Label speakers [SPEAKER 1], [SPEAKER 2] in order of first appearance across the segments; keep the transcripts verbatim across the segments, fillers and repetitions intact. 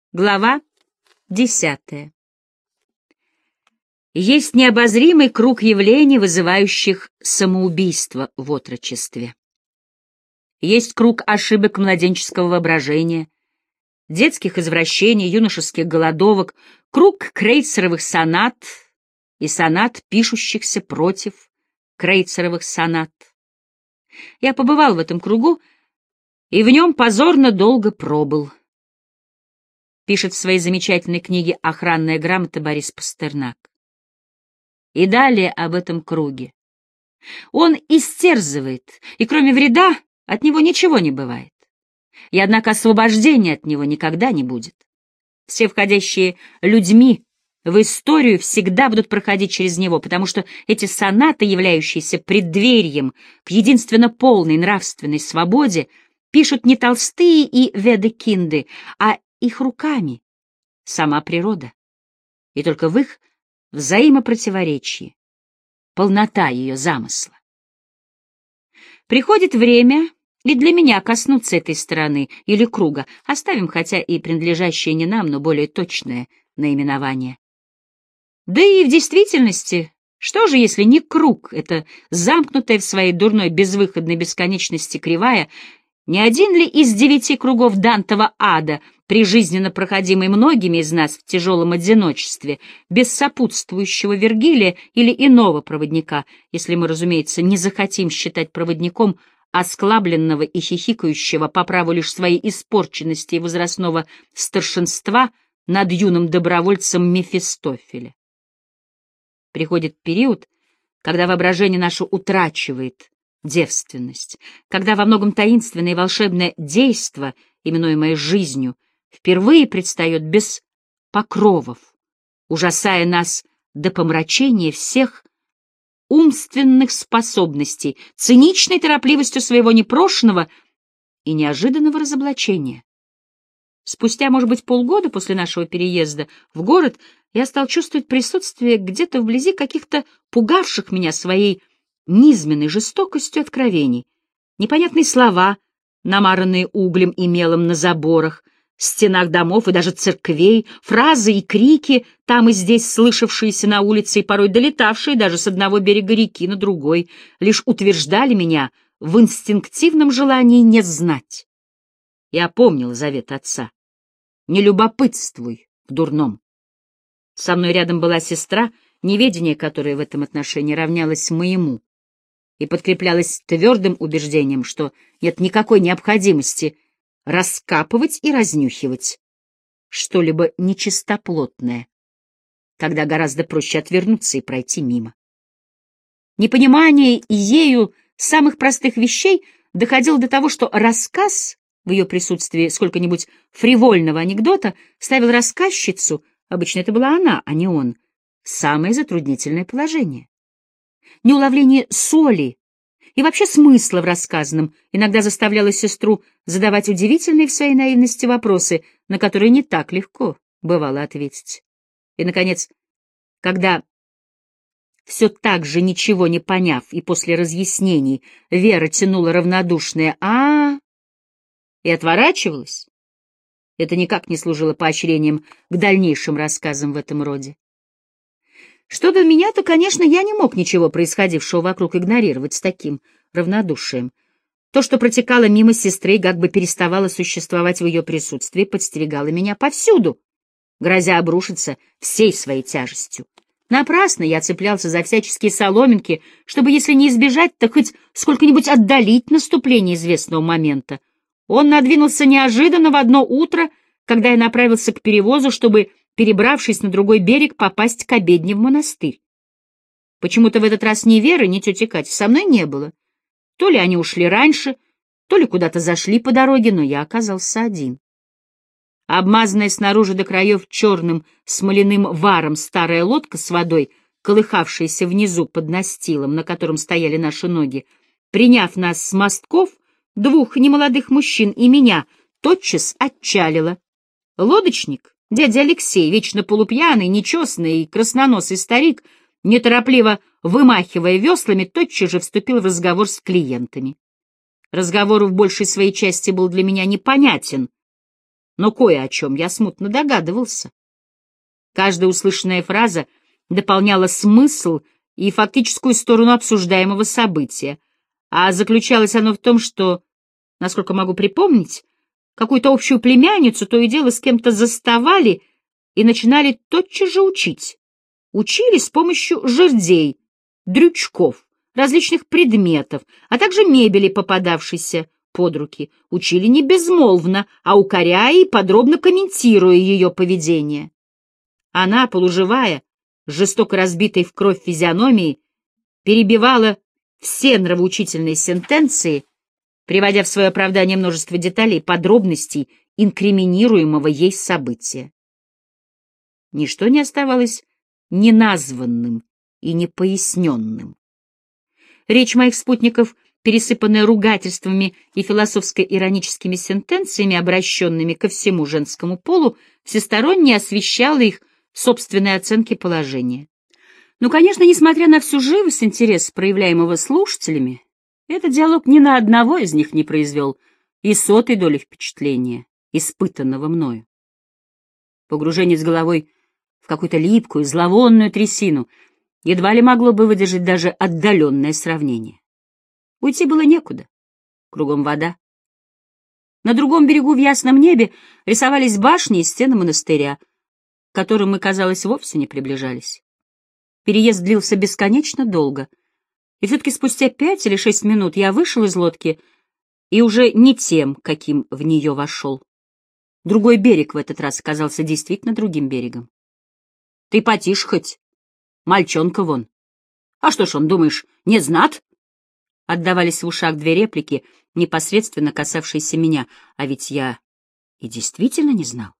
[SPEAKER 1] Глава десятая. Есть необозримый круг явлений, вызывающих самоубийство в отрочестве. Есть круг ошибок младенческого воображения, детских извращений, юношеских голодовок, круг крейцеровых сонат и сонат, пишущихся против крейцеровых сонат. Я побывал в этом кругу и в нем позорно долго пробыл. Пишет в своей замечательной книге «Охранная грамота» Борис Пастернак. И далее об этом круге. Он истерзывает, и кроме вреда от него ничего не бывает. И, однако, освобождения от него никогда не будет. Все входящие людьми в историю всегда будут проходить через него, потому что эти сонаты, являющиеся преддверием к единственно полной нравственной свободе, пишут не Толстые и Ведекинды, а их руками сама природа. И только в их взаимопротиворечии полнота ее замысла. Приходит время и для меня коснуться этой стороны или круга, оставим хотя и принадлежащее не нам, но более точное наименование. Да и в действительности, что же, если не круг, это замкнутая в своей дурной безвыходной бесконечности кривая, не один ли из девяти кругов Дантова ада, прижизненно проходимый многими из нас в тяжелом одиночестве, без сопутствующего Вергилия или иного проводника, если мы, разумеется, не захотим считать проводником осклабленного и хихикающего по праву лишь своей испорченности и возрастного старшинства над юным добровольцем Мефистофеля. Приходит период, когда воображение наше утрачивает девственность, когда во многом таинственное и волшебное действо, именуемое жизнью, впервые предстает без покровов, ужасая нас до помрачения всех умственных способностей, циничной торопливостью своего непрошенного и неожиданного разоблачения. Спустя, может быть, полгода после нашего переезда в город я стал чувствовать присутствие где-то вблизи каких-то пугавших меня своей низменной жестокостью откровений, непонятные слова, намаранные углем и мелом на заборах, стенах домов и даже церквей, фразы и крики, там и здесь слышавшиеся на улице и порой долетавшие даже с одного берега реки на другой, лишь утверждали меня в инстинктивном желании не знать. Я помнил завет отца: «Не любопытствуй в дурном». Со мной рядом была сестра, неведение которой в этом отношении равнялось моему, и подкреплялось твердым убеждением, что нет никакой необходимости раскапывать и разнюхивать что-либо нечистоплотное, когда гораздо проще отвернуться и пройти мимо. Непонимание ею самых простых вещей доходило до того, что рассказ в ее присутствии сколько-нибудь фривольного анекдота ставил рассказчицу, обычно это была она, а не он, в самое затруднительное положение. Неуловление соли и вообще смысла в рассказанном иногда заставляло сестру задавать удивительные в своей наивности вопросы, на которые не так легко бывало ответить. И, наконец, когда, все так же ничего не поняв и после разъяснений, Вера тянула равнодушное «а» и отворачивалась, это никак не служило поощрением к дальнейшим рассказам в этом роде. Что до меня, то, конечно, я не мог ничего происходившего вокруг игнорировать с таким равнодушием. То, что протекало мимо сестры и как бы переставало существовать в ее присутствии, подстерегало меня повсюду, грозя обрушиться всей своей тяжестью. Напрасно я цеплялся за всяческие соломинки, чтобы, если не избежать, то хоть сколько-нибудь отдалить наступление известного момента. Он надвинулся неожиданно в одно утро, когда я направился к перевозу, чтобы, перебравшись на другой берег, попасть к обедне в монастырь. Почему-то в этот раз ни Веры, ни тети Кати со мной не было. То ли они ушли раньше, то ли куда-то зашли по дороге, но я оказался один. Обмазанная снаружи до краев черным смоляным варом старая лодка с водой, колыхавшаяся внизу под настилом, на котором стояли наши ноги, приняв нас с мостков, двух немолодых мужчин и меня, тотчас отчалила. Лодочник, дядя Алексей, вечно полупьяный, нечестный и красноносый старик, неторопливо вымахивая веслами, тотчас же вступил в разговор с клиентами. Разговор в большей своей части был для меня непонятен, но кое о чем я смутно догадывался. Каждая услышанная фраза дополняла смысл и фактическую сторону обсуждаемого события, а заключалось оно в том, что, насколько могу припомнить, какую-то общую племянницу то и дело с кем-то заставали и начинали тотчас же учить. Учили с помощью жердей, дрючков, различных предметов, а также мебели, попадавшейся под руки. Учили не безмолвно, а укоряя и подробно комментируя ее поведение. Она, полуживая, с жестоко разбитой в кровь физиономией, перебивала все нравоучительные сентенции, приводя в свое оправдание множество деталей, подробностей инкриминируемого ей события. Ничто не оставалось неназванным и непоясненным. Речь моих спутников, пересыпанная ругательствами и философско-ироническими сентенциями, обращенными ко всему женскому полу, всесторонне освещала их собственной оценки положения. Но, конечно, несмотря на всю живость интереса, проявляемого слушателями, этот диалог ни на одного из них не произвел и сотой доли впечатления, испытанного мною. Погружение с головой в какую-то липкую, зловонную трясину едва ли могло бы выдержать даже отдаленное сравнение. Уйти было некуда, кругом вода. На другом берегу в ясном небе рисовались башни и стены монастыря, к которым мы, казалось, вовсе не приближались. Переезд длился бесконечно долго, и все-таки спустя пять или шесть минут я вышел из лодки и уже не тем, каким в нее вошел. Другой берег в этот раз оказался действительно другим берегом. — Ты потише хоть, мальчонка вон. — А что ж он, думаешь, не знат? Отдавались в ушах две реплики, непосредственно касавшиеся меня, а ведь я и действительно не знал.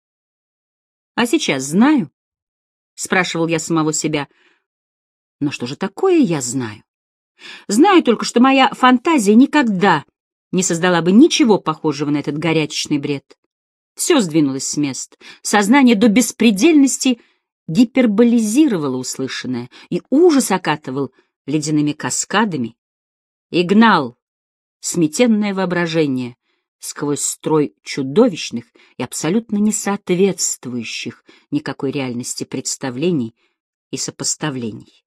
[SPEAKER 1] — А сейчас знаю? — спрашивал я самого себя. Но что же такое я знаю? Знаю только, что моя фантазия никогда не создала бы ничего похожего на этот горячечный бред. Все сдвинулось с мест. Сознание до беспредельности гиперболизировало услышанное, и ужас окатывал ледяными каскадами и гнал сметенное воображение сквозь строй чудовищных и абсолютно несоответствующих никакой реальности представлений и сопоставлений.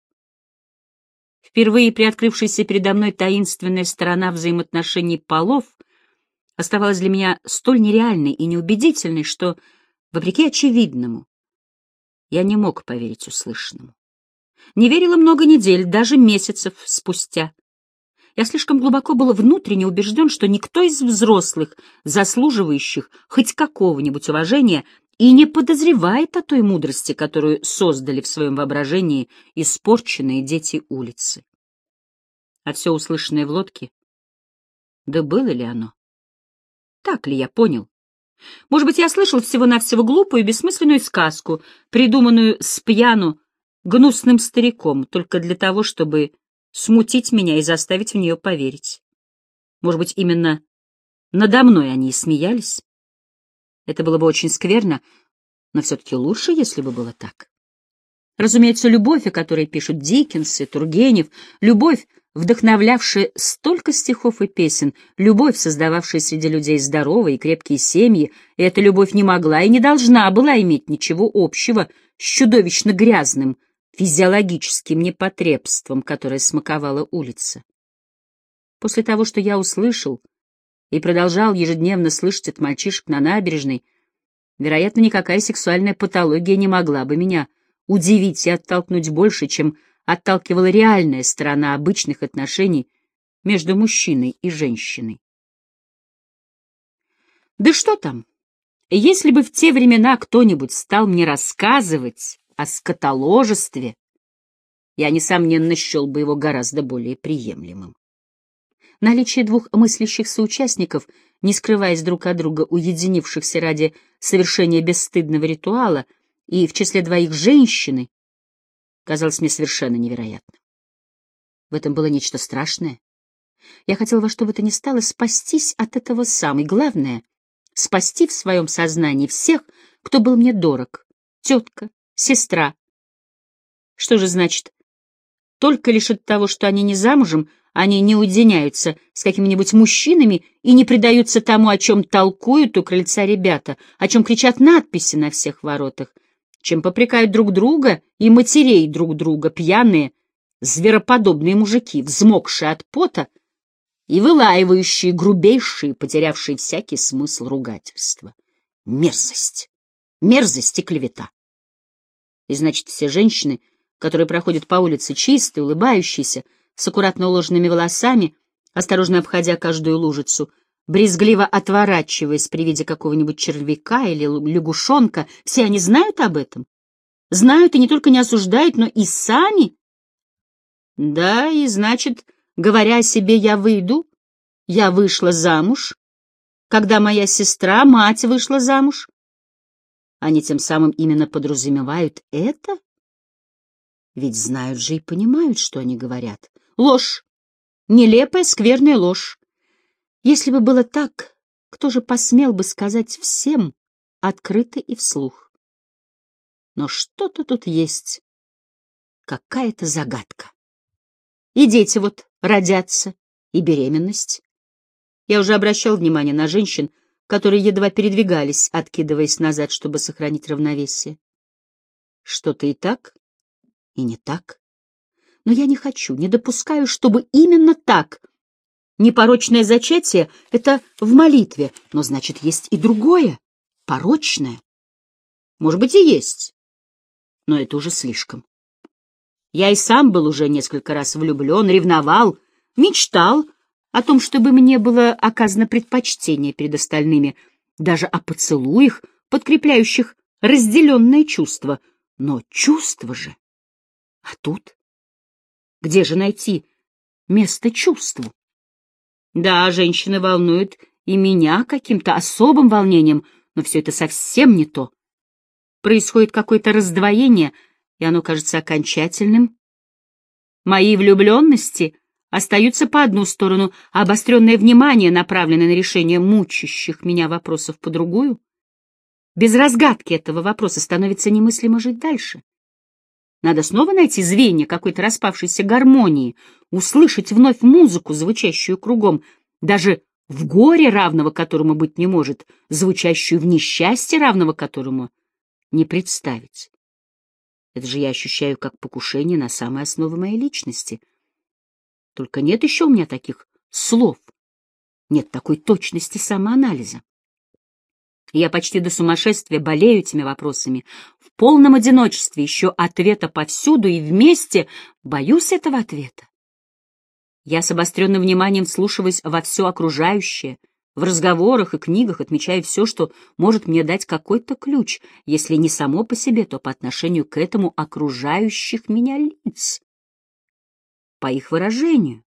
[SPEAKER 1] Впервые приоткрывшаяся передо мной таинственная сторона взаимоотношений полов оставалась для меня столь нереальной и неубедительной, что, вопреки очевидному, я не мог поверить услышанному. Не верила много недель, даже месяцев спустя. Я слишком глубоко был внутренне убежден, что никто из взрослых, заслуживающих хоть какого-нибудь уважения, и не подозревает о той мудрости, которую создали в своем воображении испорченные дети улицы. А все услышанное в лодке, да было ли оно? Так ли я понял? Может быть, я слышал всего-навсего глупую и бессмысленную сказку, придуманную с пьяну гнусным стариком, только для того, чтобы смутить меня и заставить в нее поверить. Может быть, именно надо мной они и смеялись? Это было бы очень скверно, но все-таки лучше, если бы было так. Разумеется, любовь, о которой пишут Диккенс и Тургенев, любовь, вдохновлявшая столько стихов и песен, любовь, создававшая среди людей здоровые и крепкие семьи, и эта любовь не могла и не должна была иметь ничего общего с чудовищно грязным физиологическим непотребством, которое смаковала улица. После того, что я услышал и продолжал ежедневно слышать от мальчишек на набережной, вероятно, никакая сексуальная патология не могла бы меня удивить и оттолкнуть больше, чем отталкивала реальная сторона обычных отношений между мужчиной и женщиной. Да что там, если бы в те времена кто-нибудь стал мне рассказывать о скотоложестве, я, несомненно, счел бы его гораздо более приемлемым. Наличие двух мыслящих соучастников, не скрываясь друг от друга, уединившихся ради совершения бесстыдного ритуала, и в числе двоих женщины, казалось мне совершенно невероятным. В этом было нечто страшное. Я хотел во что бы то ни стало спастись от этого сам, и главное — спасти в своем сознании всех, кто был мне дорог, тетка, сестра. Что же значит, только лишь от того, что они не замужем, они не уединяются с какими-нибудь мужчинами и не предаются тому, о чем толкуют у крыльца ребята, о чем кричат надписи на всех воротах, чем попрекают друг друга и матерей друг друга пьяные, звероподобные мужики, взмокшие от пота и вылаивающие грубейшие, потерявшие всякий смысл ругательства. Мерзость! Мерзость и клевета! И значит, все женщины, которые проходят по улице чистые, улыбающиеся, с аккуратно уложенными волосами, осторожно обходя каждую лужицу, брезгливо отворачиваясь при виде какого-нибудь червяка или лягушонка, все они знают об этом? Знают и не только не осуждают, но и сами? Да, и значит, говоря о себе, я выйду, я вышла замуж, когда моя сестра, мать, вышла замуж. Они тем самым именно подразумевают это? Ведь знают же и понимают, что они говорят. Ложь. Нелепая, скверная ложь. Если бы было так, кто же посмел бы сказать всем открыто и вслух? Но что-то тут есть, какая-то загадка. И дети вот родятся, и беременность. Я уже обращал внимание на женщин, которые едва передвигались, откидываясь назад, чтобы сохранить равновесие. Что-то и так, и не так. Но я не хочу, не допускаю, чтобы именно так. Непорочное зачатие — это в молитве, но, значит, есть и другое, порочное. Может быть, и есть, но это уже слишком. Я и сам был уже несколько раз влюблен, ревновал, мечтал о том, чтобы мне было оказано предпочтение перед остальными, даже о поцелуях, подкрепляющих разделенное чувство. Но чувство же... А тут? Где же найти место чувству? Да, женщины волнуют и меня каким-то особым волнением, но все это совсем не то. Происходит какое-то раздвоение, и оно кажется окончательным. Мои влюбленности остаются по одну сторону, а обостренное внимание направлено на решение мучащих меня вопросов по другую. Без разгадки этого вопроса становится немыслимо жить дальше. Надо снова найти звенья какой-то распавшейся гармонии, услышать вновь музыку, звучащую кругом, даже в горе, равного которому быть не может, звучащую в несчастье, равного которому не представить. Это же я ощущаю как покушение на самые основы моей личности. Только нет еще у меня таких слов, нет такой точности самоанализа. Я почти до сумасшествия болею этими вопросами, в полном одиночестве, еще ответа повсюду, и вместе боюсь этого ответа. Я с обостренным вниманием вслушиваюсь во все окружающее, в разговорах и книгах отмечаю все, что может мне дать какой-то ключ, если не само по себе, то по отношению к этому окружающих меня лиц, по их выражению,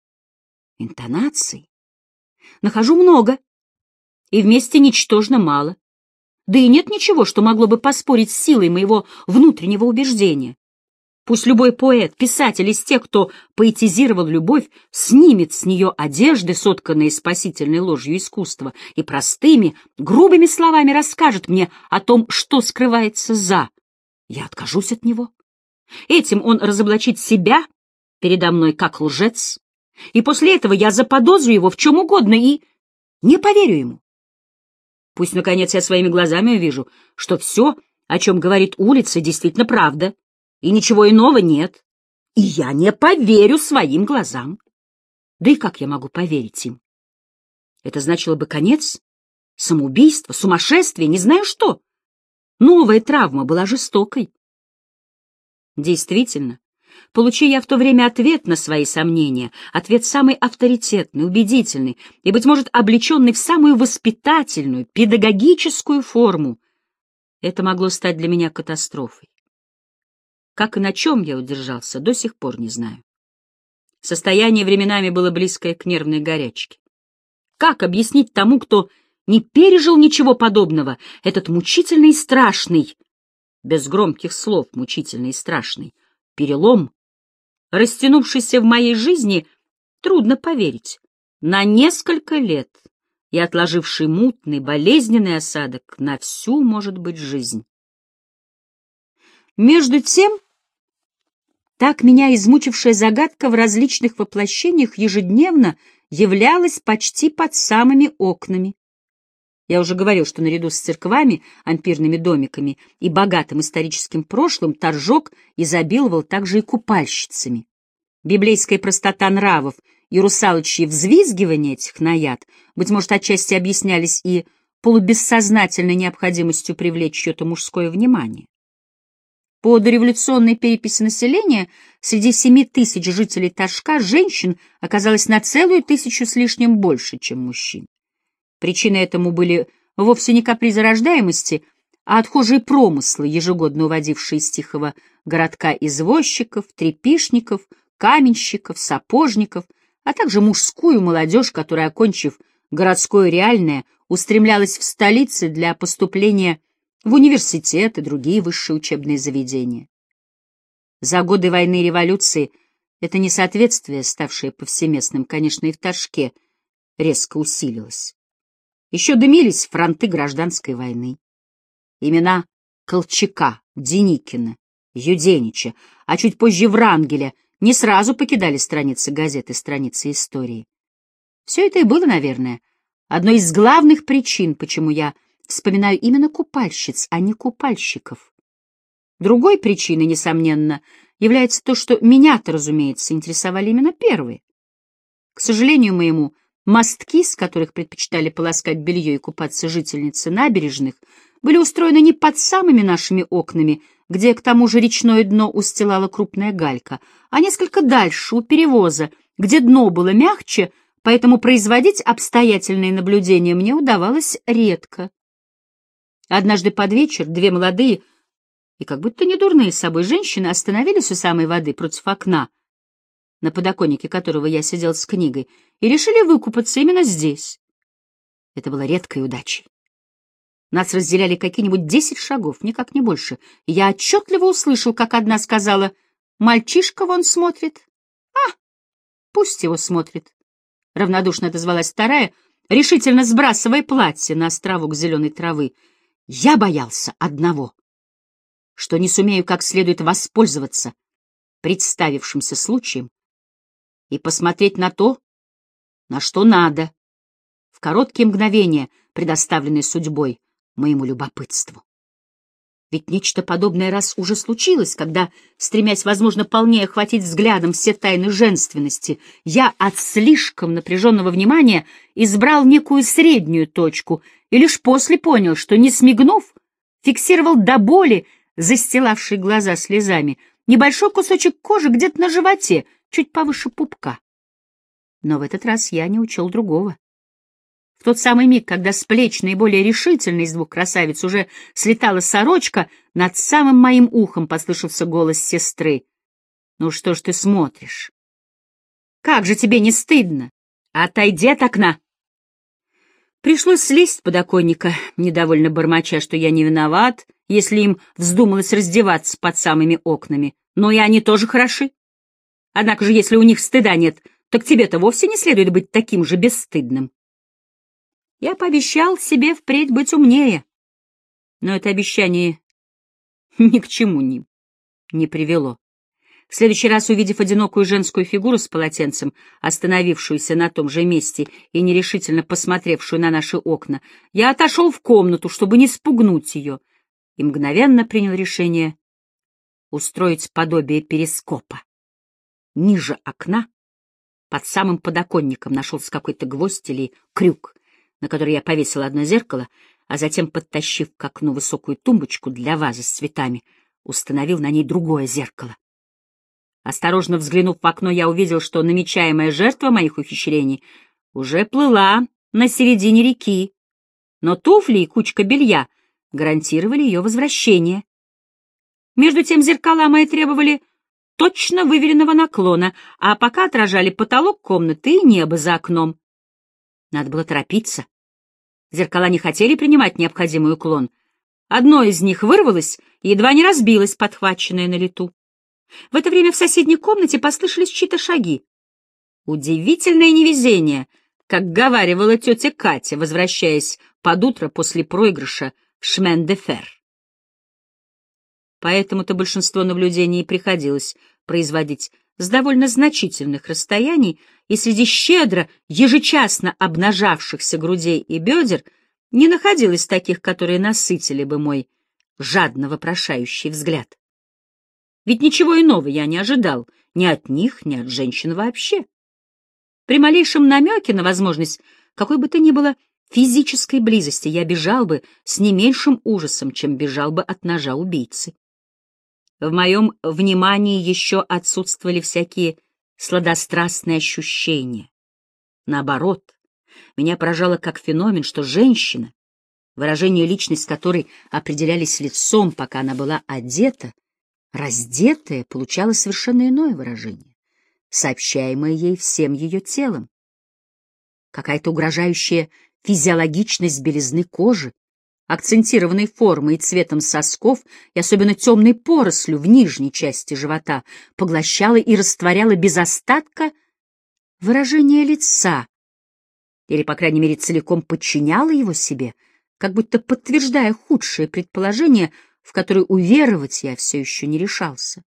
[SPEAKER 1] интонации. Нахожу много, и вместе ничтожно мало. Да и нет ничего, что могло бы поспорить с силой моего внутреннего убеждения. Пусть любой поэт, писатель из тех, кто поэтизировал любовь, снимет с нее одежды, сотканные спасительной ложью искусства, и простыми, грубыми словами расскажет мне о том, что скрывается за. Я откажусь от него. Этим он разоблачит себя передо мной как лжец, и после этого я заподозрю его в чем угодно и не поверю ему. Пусть, наконец, я своими глазами увижу, что все, о чем говорит улица, действительно правда, и ничего иного нет, и я не поверю своим глазам. Да и как я могу поверить им? Это значило бы конец, самоубийство, сумасшествие, не знаю что. Новая травма была жестокой. Действительно, получи я в то время ответ на свои сомнения, ответ самый авторитетный, убедительный и, быть может, облеченный в самую воспитательную, педагогическую форму, это могло стать для меня катастрофой. Как и на чем я удержался, до сих пор не знаю. Состояние временами было близкое к нервной горячке. Как объяснить тому, кто не пережил ничего подобного, этот мучительный и страшный, без громких слов мучительный и страшный, перелом, растянувшийся в моей жизни, трудно поверить, на несколько лет и отложивший мутный, болезненный осадок на всю, может быть, жизнь. Между тем, Так меня измучившая загадка в различных воплощениях ежедневно являлась почти под самыми окнами. Я уже говорил, что наряду с церквами, ампирными домиками и богатым историческим прошлым Торжок изобиловал также и купальщицами. Библейская простота нравов и русалочье взвизгивание этих наяд, быть может, отчасти объяснялись и полубессознательной необходимостью привлечь чье-то мужское внимание. По дореволюционной переписи населения среди семи тысяч жителей Торжка женщин оказалось на целую тысячу с лишним больше, чем мужчин. Причиной этому были вовсе не капризы рождаемости, а отхожие промыслы, ежегодно уводившие из тихого городка извозчиков, трепишников, каменщиков, сапожников, а также мужскую молодежь, которая, окончив городское реальное, устремлялась в столицы для поступления в университет и другие высшие учебные заведения. За годы войны и революции это несоответствие, ставшее повсеместным, конечно, и в Торжке, резко усилилось. Еще дымились фронты гражданской войны. Имена Колчака, Деникина, Юденича, а чуть позже Врангеля не сразу покидали страницы газеты, страницы истории. Все это и было, наверное, одной из главных причин, почему я вспоминаю именно купальщиц, а не купальщиков. Другой причиной, несомненно, является то, что меня-то, разумеется, интересовали именно первые. К сожалению моему, мостки, с которых предпочитали полоскать белье и купаться жительницы набережных, были устроены не под самыми нашими окнами, где к тому же речное дно устилала крупная галька, а несколько дальше, у перевоза, где дно было мягче, поэтому производить обстоятельные наблюдения мне удавалось редко. Однажды под вечер две молодые и как будто не дурные собой женщины остановились у самой воды против окна, на подоконнике которого я сидел с книгой, и решили выкупаться именно здесь. Это было редкой удачей. Нас разделяли какие-нибудь десять шагов, никак не больше, и я отчетливо услышал, как одна сказала: «Мальчишка вон смотрит». «А, пусть его смотрит», — равнодушно отозвалась вторая, решительно сбрасывая платье на островок зеленой травы. Я боялся одного, что не сумею как следует воспользоваться представившимся случаем и посмотреть на то, на что надо, в короткие мгновения, предоставленные судьбой моему любопытству. Ведь нечто подобное раз уже случилось, когда, стремясь, возможно, полнее охватить взглядом все тайны женственности, я от слишком напряженного внимания избрал некую среднюю точку и лишь после понял, что, не смигнув, фиксировал до боли застилавший глаза слезами небольшой кусочек кожи где-то на животе, чуть повыше пупка. Но в этот раз я не учел другого. В тот самый миг, когда с плеч наиболее решительной из двух красавиц уже слетала сорочка, над самым моим ухом послышался голос сестры. «Ну что ж ты смотришь? Как же тебе не стыдно? Отойди от окна!» Пришлось слезть с подоконника, недовольно бормоча, что я не виноват, если им вздумалось раздеваться под самыми окнами. Но и они тоже хороши. Однако же, если у них стыда нет, так тебе-то вовсе не следует быть таким же бесстыдным. Я пообещал себе впредь быть умнее, но это обещание ни к чему не, не привело. В следующий раз, увидев одинокую женскую фигуру с полотенцем, остановившуюся на том же месте и нерешительно посмотревшую на наши окна, я отошел в комнату, чтобы не спугнуть ее, и мгновенно принял решение устроить подобие перископа. Ниже окна, под самым подоконником, нашелся какой-то гвоздь или крюк, на который я повесил одно зеркало, а затем, подтащив к окну высокую тумбочку для вазы с цветами, установил на ней другое зеркало. Осторожно взглянув в окно, я увидел, что намечаемая жертва моих ухищрений уже плыла на середине реки, но туфли и кучка белья гарантировали ее возвращение. Между тем зеркала мои требовали точно выверенного наклона, а пока отражали потолок комнаты и небо за окном. Надо было торопиться. Зеркала не хотели принимать необходимый уклон. Одно из них вырвалось и едва не разбилось, подхваченное на лету. В это время в соседней комнате послышались чьи-то шаги. Удивительное невезение, как говаривала тетя Катя, возвращаясь под утро после проигрыша в шмен-де-фер. Поэтому-то большинство наблюдений приходилось производить с довольно значительных расстояний, и среди щедро, ежечасно обнажавшихся грудей и бедер не находилось таких, которые насытили бы мой жадно вопрошающий взгляд. Ведь ничего иного я не ожидал ни от них, ни от женщин вообще. При малейшем намеке на возможность какой бы то ни было физической близости я бежал бы с не меньшим ужасом, чем бежал бы от ножа убийцы. В моем внимании еще отсутствовали всякие сладострастные ощущения. Наоборот, меня поражало как феномен, что женщина, выражение личность которой определялись лицом, пока она была одета, раздетая, получала совершенно иное выражение, сообщаемое ей всем ее телом. Какая-то угрожающая физиологичность белизны кожи, акцентированной формой и цветом сосков и особенно темной порослью в нижней части живота поглощала и растворяла без остатка выражение лица, или, по крайней мере, целиком подчиняла его себе, как будто подтверждая худшее предположение, в которое уверовать я все еще не решался.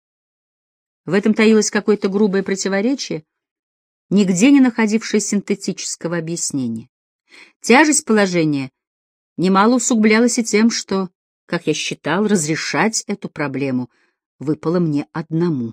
[SPEAKER 1] В этом таилось какое-то грубое противоречие, нигде не находившее синтетического объяснения. Тяжесть положения немало усугублялась и тем, что, как я считал, разрешать эту проблему выпало мне одному.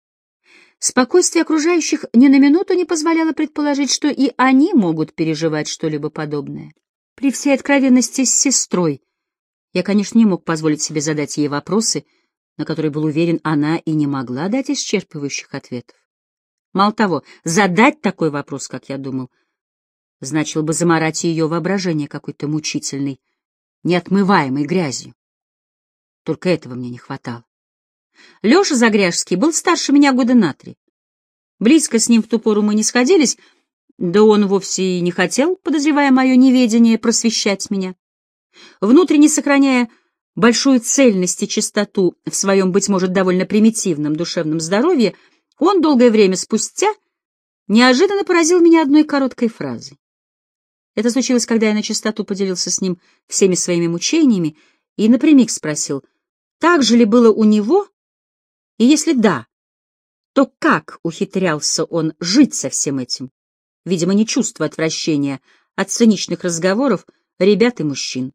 [SPEAKER 1] Спокойствие окружающих ни на минуту не позволяло предположить, что и они могут переживать что-либо подобное. При всей откровенности с сестрой я, конечно, не мог позволить себе задать ей вопросы, на которые, был уверен, она и не могла дать исчерпывающих ответов. Мало того, задать такой вопрос, как я думал, значило бы замарать ее воображение какой-то мучительной, неотмываемой грязью. Только этого мне не хватало. Леша Загряжский был старше меня года на три. Близко с ним в ту пору мы не сходились, да он вовсе и не хотел, подозревая мое неведение, просвещать меня. Внутренне сохраняя большую цельность и чистоту в своем, быть может, довольно примитивном душевном здоровье, он долгое время спустя неожиданно поразил меня одной короткой фразой. Это случилось, когда я на чистоту поделился с ним всеми своими мучениями и напрямик спросил, так же ли было у него, и если да, то как ухитрялся он жить со всем этим, видимо, не чувствуя отвращения от циничных разговоров ребят и мужчин.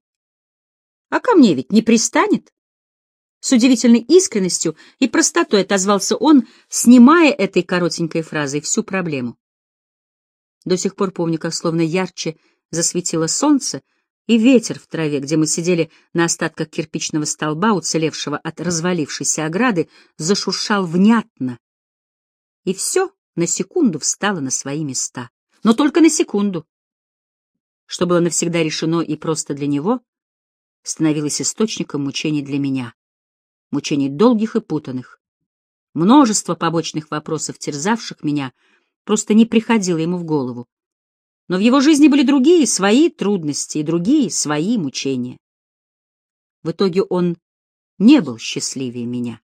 [SPEAKER 1] А ко мне ведь не пристанет? С удивительной искренностью и простотой отозвался он, снимая этой коротенькой фразой всю проблему. До сих пор помню, как словно ярче засветило солнце, и ветер в траве, где мы сидели на остатках кирпичного столба, уцелевшего от развалившейся ограды, зашуршал внятно. И все на секунду встало на свои места. Но только на секунду. Что было навсегда решено и просто для него, становилось источником мучений для меня. Мучений долгих и путанных. Множество побочных вопросов, терзавших меня, просто не приходило ему в голову. Но в его жизни были другие, свои трудности и другие, свои мучения. В итоге он не был счастливее меня.